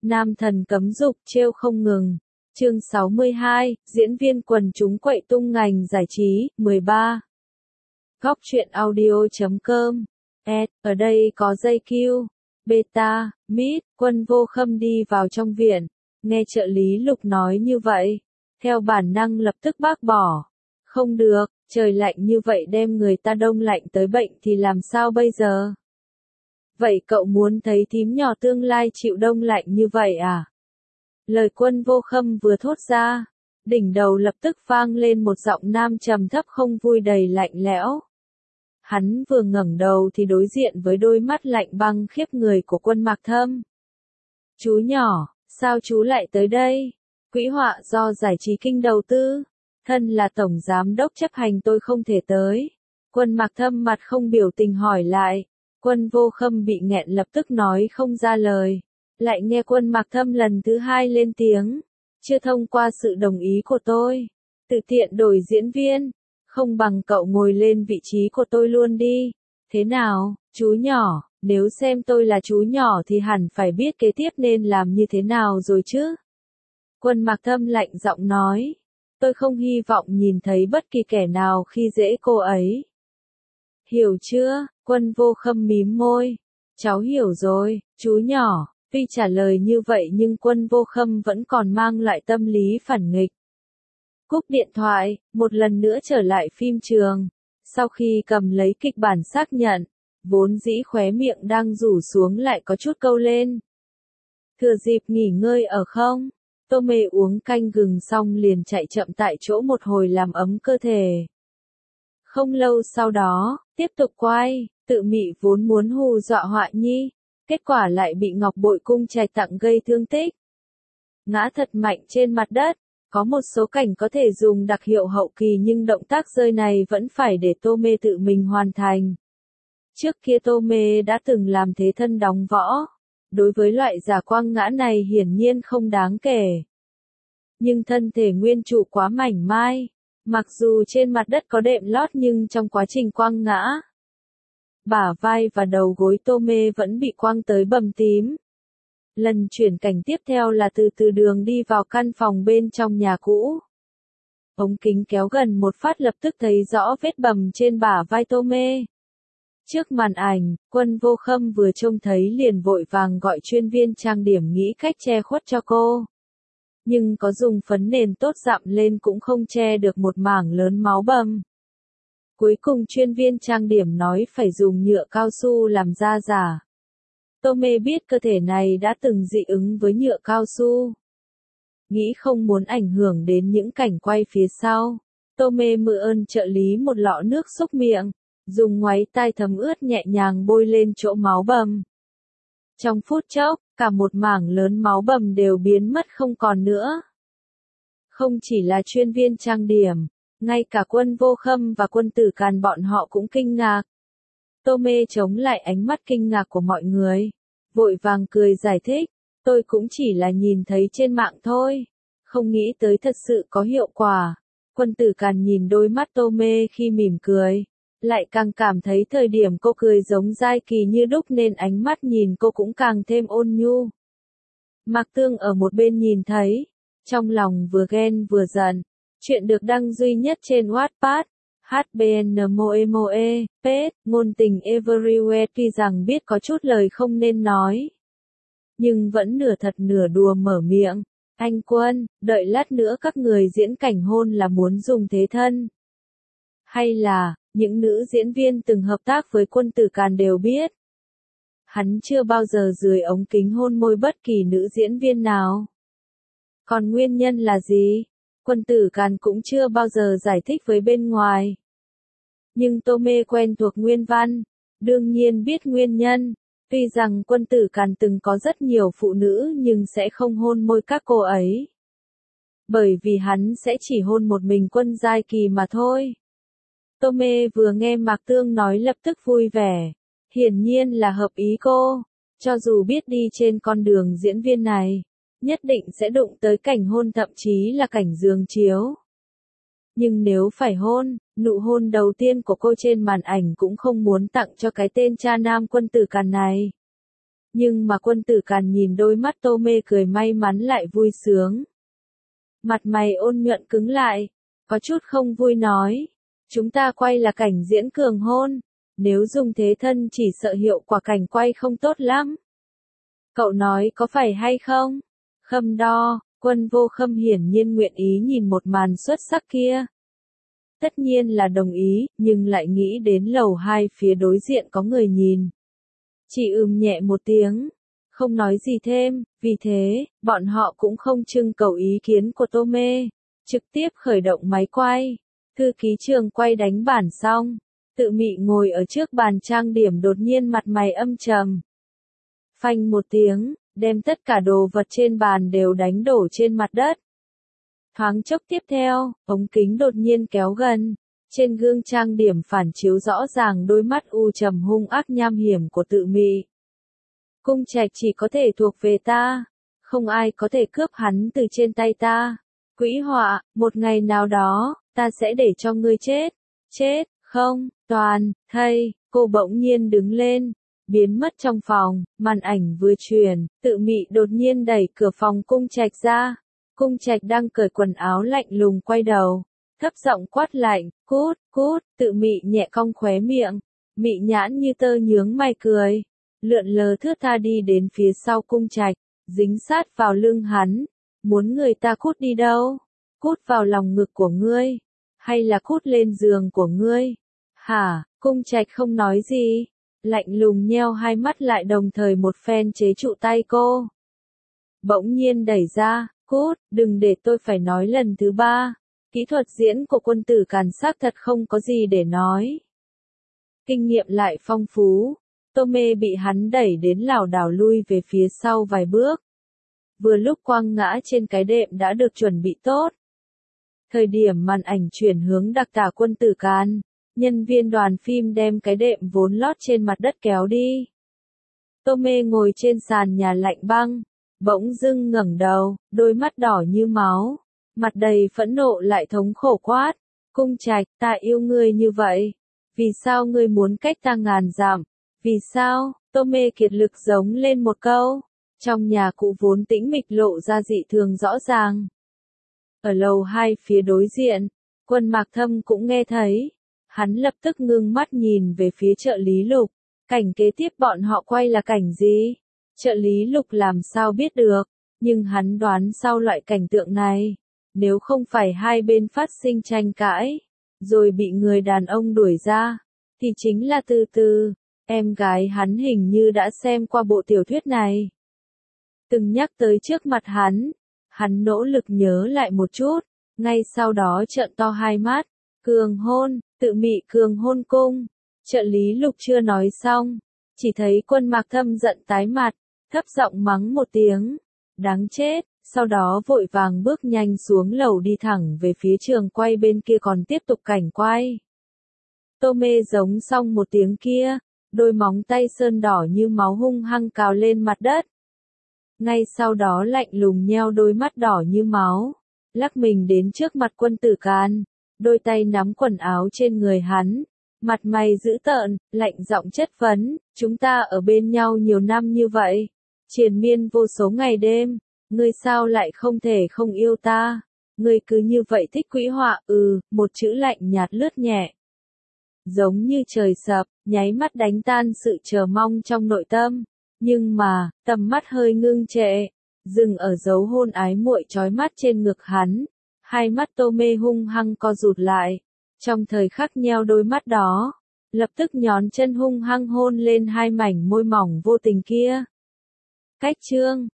Nam thần cấm dục trêu không ngừng. Chương 62, diễn viên quần chúng quậy tung ngành giải trí, 13. Góc truyện audio.com. Ở đây có dây Q, beta, mid, Quân Vô Khâm đi vào trong viện. Nghe trợ lý Lục nói như vậy, theo bản năng lập tức bác bỏ. Không được, trời lạnh như vậy đem người ta đông lạnh tới bệnh thì làm sao bây giờ? Vậy cậu muốn thấy thím nhỏ tương lai chịu đông lạnh như vậy à? Lời Quân Vô Khâm vừa thốt ra, đỉnh đầu lập tức vang lên một giọng nam trầm thấp không vui đầy lạnh lẽo. Hắn vừa ngẩng đầu thì đối diện với đôi mắt lạnh băng khiếp người của Quân Mạc Thâm. Chú nhỏ, sao chú lại tới đây? Quỹ họa do Giải trí Kinh đầu tư. Thân là tổng giám đốc chấp hành tôi không thể tới. Quân Mạc Thâm mặt không biểu tình hỏi lại. Quân Vô Khâm bị nghẹn lập tức nói không ra lời. Lại nghe Quân Mạc Thâm lần thứ hai lên tiếng. Chưa thông qua sự đồng ý của tôi. Tự tiện đổi diễn viên. Không bằng cậu ngồi lên vị trí của tôi luôn đi. Thế nào, chú nhỏ, nếu xem tôi là chú nhỏ thì hẳn phải biết kế tiếp nên làm như thế nào rồi chứ? Quân Mạc Thâm lạnh giọng nói. Tôi không hy vọng nhìn thấy bất kỳ kẻ nào khi dễ cô ấy. Hiểu chưa? Quân Vô Khâm mím môi. Cháu hiểu rồi, chú nhỏ. Tuy trả lời như vậy nhưng Quân Vô Khâm vẫn còn mang lại tâm lý phản nghịch. Cúp điện thoại, một lần nữa trở lại phim trường. Sau khi cầm lấy kịch bản xác nhận, vốn dĩ khóe miệng đang rủ xuống lại có chút câu lên. Thừa dịp nghỉ ngơi ở không? Tô Mê uống canh gừng xong liền chạy chậm tại chỗ một hồi làm ấm cơ thể. Không lâu sau đó, tiếp tục quay, tự mị vốn muốn hù dọa Họa Nhi, kết quả lại bị Ngọc Bội Cung Trạch tặng gây thương tích. Ngã thật mạnh trên mặt đất, có một số cảnh có thể dùng đặc hiệu hậu kỳ nhưng động tác rơi này vẫn phải để Tô Mê tự mình hoàn thành. Trước kia Tô Mê đã từng làm thế thân đóng võ. Đối với loại giả quang ngã này hiển nhiên không đáng kể. Nhưng thân thể nguyên trụ quá mảnh mai, mặc dù trên mặt đất có đệm lót nhưng trong quá trình quang ngã, bả vai và đầu gối Tô Mê vẫn bị quang tới bầm tím. Lần chuyển cảnh tiếp theo là từ đường đi vào căn phòng bên trong nhà cũ. Ống kính kéo gần một phát lập tức thấy rõ vết bầm trên bả vai Tô Mê. Trước màn ảnh, Quân Vô Khâm vừa trông thấy liền vội vàng gọi chuyên viên trang điểm nghĩ cách che khuất cho cô. Nhưng có dùng phấn nền tốt dặm lên cũng không che được một mảng lớn máu bầm. Cuối cùng chuyên viên trang điểm nói phải dùng nhựa cao su làm da giả. Tô Mê biết cơ thể này đã từng dị ứng với nhựa cao su. Nghĩ không muốn ảnh hưởng đến những cảnh quay phía sau. Tô Mê mượn ơn trợ lý một lọ nước xúc miệng. Dùng ngoáy tay thấm ướt nhẹ nhàng bôi lên chỗ máu bầm. Trong phút chốc, cả một mảng lớn máu bầm đều biến mất không còn nữa. Không chỉ là chuyên viên trang điểm, ngay cả Quân Vô Khâm và Quân Tử Càn bọn họ cũng kinh ngạc. Tô Mê chống lại ánh mắt kinh ngạc của mọi người. Vội vàng cười giải thích, tôi cũng chỉ là nhìn thấy trên mạng thôi. Không nghĩ tới thật sự có hiệu quả. Quân Tử Càn nhìn đôi mắt Tô Mê khi mỉm cười. Lại càng cảm thấy thời điểm cô cười giống Giai Kỳ như đúc nên ánh mắt nhìn cô cũng càng thêm ôn nhu. Mạc Tương ở một bên nhìn thấy, trong lòng vừa ghen vừa giận. Chuyện được đăng duy nhất trên Wattpad, HBN Moe Moe, page, ngôn tình Everywhere tuy rằng biết có chút lời không nên nói. Nhưng vẫn nửa thật nửa đùa mở miệng. Anh Quân, đợi lát nữa các người diễn cảnh hôn là muốn dùng thế thân. Hay là, những nữ diễn viên từng hợp tác với Quân Tử Càn đều biết. Hắn chưa bao giờ dưới ống kính hôn môi bất kỳ nữ diễn viên nào. Còn nguyên nhân là gì? Quân Tử Càn cũng chưa bao giờ giải thích với bên ngoài. Nhưng Tô Mê quen thuộc nguyên văn, đương nhiên biết nguyên nhân. Tuy rằng Quân Tử Càn từng có rất nhiều phụ nữ nhưng sẽ không hôn môi các cô ấy. Bởi vì hắn sẽ chỉ hôn một mình Quân Giai Kỳ mà thôi. Tô Mê vừa nghe Mạc Tương nói lập tức vui vẻ. Hiển nhiên là hợp ý cô. Cho dù biết đi trên con đường diễn viên này, nhất định sẽ đụng tới cảnh hôn thậm chí là cảnh giường chiếu. Nhưng nếu phải hôn, nụ hôn đầu tiên của cô trên màn ảnh cũng không muốn tặng cho cái tên cha nam Quân Tử Càn này. Nhưng mà Quân Tử Càn nhìn đôi mắt Tô Mê cười may mắn lại vui sướng. Mặt mày ôn nhuận cứng lại, có chút không vui nói. Chúng ta quay là cảnh diễn cường hôn, nếu dùng thế thân chỉ sợ hiệu quả cảnh quay không tốt lắm. Cậu nói có phải hay không? Khâm Đo, Quân Vô Khâm hiển nhiên nguyện ý nhìn một màn xuất sắc kia. Tất nhiên là đồng ý, nhưng lại nghĩ đến lầu 2 phía đối diện có người nhìn. Chỉ nhẹ một tiếng, không nói gì thêm, vì thế, bọn họ cũng không trưng cầu ý kiến của Tô Mê, trực tiếp khởi động máy quay. Thư ký Trường quay đánh bản xong, Tự Mị ngồi ở trước bàn trang điểm đột nhiên mặt mày âm trầm. Phanh một tiếng, đem tất cả đồ vật trên bàn đều đánh đổ trên mặt đất. Thoáng chốc tiếp theo, ống kính đột nhiên kéo gần. Trên gương trang điểm phản chiếu rõ ràng đôi mắt u trầm hung ác nham hiểm của Tự Mị. Cung Trạch chỉ có thể thuộc về ta, không ai có thể cướp hắn từ trên tay ta. Quỹ họa, một ngày nào đó, ta sẽ để cho ngươi chết. Chết, không, toàn, thây, cô bỗng nhiên đứng lên, biến mất trong phòng, màn ảnh vừa chuyển, Tự Mị đột nhiên đẩy cửa phòng Cung Trạch ra. Cung Trạch đang cởi quần áo lạnh lùng quay đầu, thấp giọng quát lạnh, cút, cút, Tự Mị nhẹ cong khóe miệng, mị nhãn như tơ nhướng mày cười, lượn lờ thướt tha đi đến phía sau Cung Trạch, dính sát vào lưng hắn, muốn người ta cút đi đâu? Cút vào lòng ngực của ngươi, hay là cút lên giường của ngươi? Hả? Cung Trạch không nói gì, lạnh lùng nheo hai mắt lại đồng thời một phen chế trụ tay cô. Bỗng nhiên đẩy ra, cút, đừng để tôi phải nói lần thứ ba. Kỹ thuật diễn của Quân Tử Càn xác thật không có gì để nói. Kinh nghiệm lại phong phú, Tô Mê bị hắn đẩy đến lảo đảo lui về phía sau vài bước. Vừa lúc quăng ngã trên cái đệm đã được chuẩn bị tốt. Thời điểm màn ảnh chuyển hướng đặc tả Quân Tử Càn, nhân viên đoàn phim đem cái đệm vốn lót trên mặt đất kéo đi. Tô Mê ngồi trên sàn nhà lạnh băng, bỗng dưng ngẩng đầu, đôi mắt đỏ như máu, mặt đầy phẫn nộ lại thống khổ quát. Cung Trạch, ta yêu ngươi như vậy. Vì sao ngươi muốn cách ta ngàn dặm? Vì sao? Tô Mê kiệt lực giống lên một câu. Trong nhà cụ vốn tĩnh mịch lộ ra dị thường rõ ràng. Ở lầu 2 phía đối diện, Quân Mạc Thâm cũng nghe thấy. Hắn lập tức ngưng mắt nhìn về phía trợ lý Lục. Cảnh kế tiếp bọn họ quay là cảnh gì? Trợ lý Lục làm sao biết được, nhưng hắn đoán sau loại cảnh tượng này, nếu không phải hai bên phát sinh tranh cãi, rồi bị người đàn ông đuổi ra, thì chính là Từ Từ. Em gái hắn hình như đã xem qua bộ tiểu thuyết này. Từng nhắc tới trước mặt hắn nỗ lực nhớ lại một chút, ngay sau đó trợn to hai mắt, cường hôn, Tự Mị cường hôn cung. Trợ lý Lục chưa nói xong, chỉ thấy Quân Mạc Thâm giận tái mặt, thấp giọng mắng một tiếng, đáng chết, sau đó vội vàng bước nhanh xuống lầu đi thẳng về phía trường quay bên kia còn tiếp tục cảnh quay. Tô Mê giống xong một tiếng kia, đôi móng tay sơn đỏ như máu hung hăng cào lên mặt đất. Ngay sau đó lạnh lùng nheo đôi mắt đỏ như máu, lắc mình đến trước mặt Quân Tử Càn, đôi tay nắm quần áo trên người hắn, mặt mày dữ tợn, lạnh giọng chất vấn, chúng ta ở bên nhau nhiều năm như vậy, triền miên vô số ngày đêm, ngươi sao lại không thể không yêu ta, ngươi cứ như vậy thích quỹ họa, một chữ lạnh nhạt lướt nhẹ. Giống như trời sập, nháy mắt đánh tan sự chờ mong trong nội tâm, nhưng mà, tầm mắt hơi ngưng trệ, dừng ở dấu hôn ái muội chói mắt trên ngực hắn, hai mắt Tô Mê hung hăng co rụt lại, trong thời khắc nheo đôi mắt đó, lập tức nhón chân hung hăng hôn lên hai mảnh môi mỏng vô tình kia. Cách chương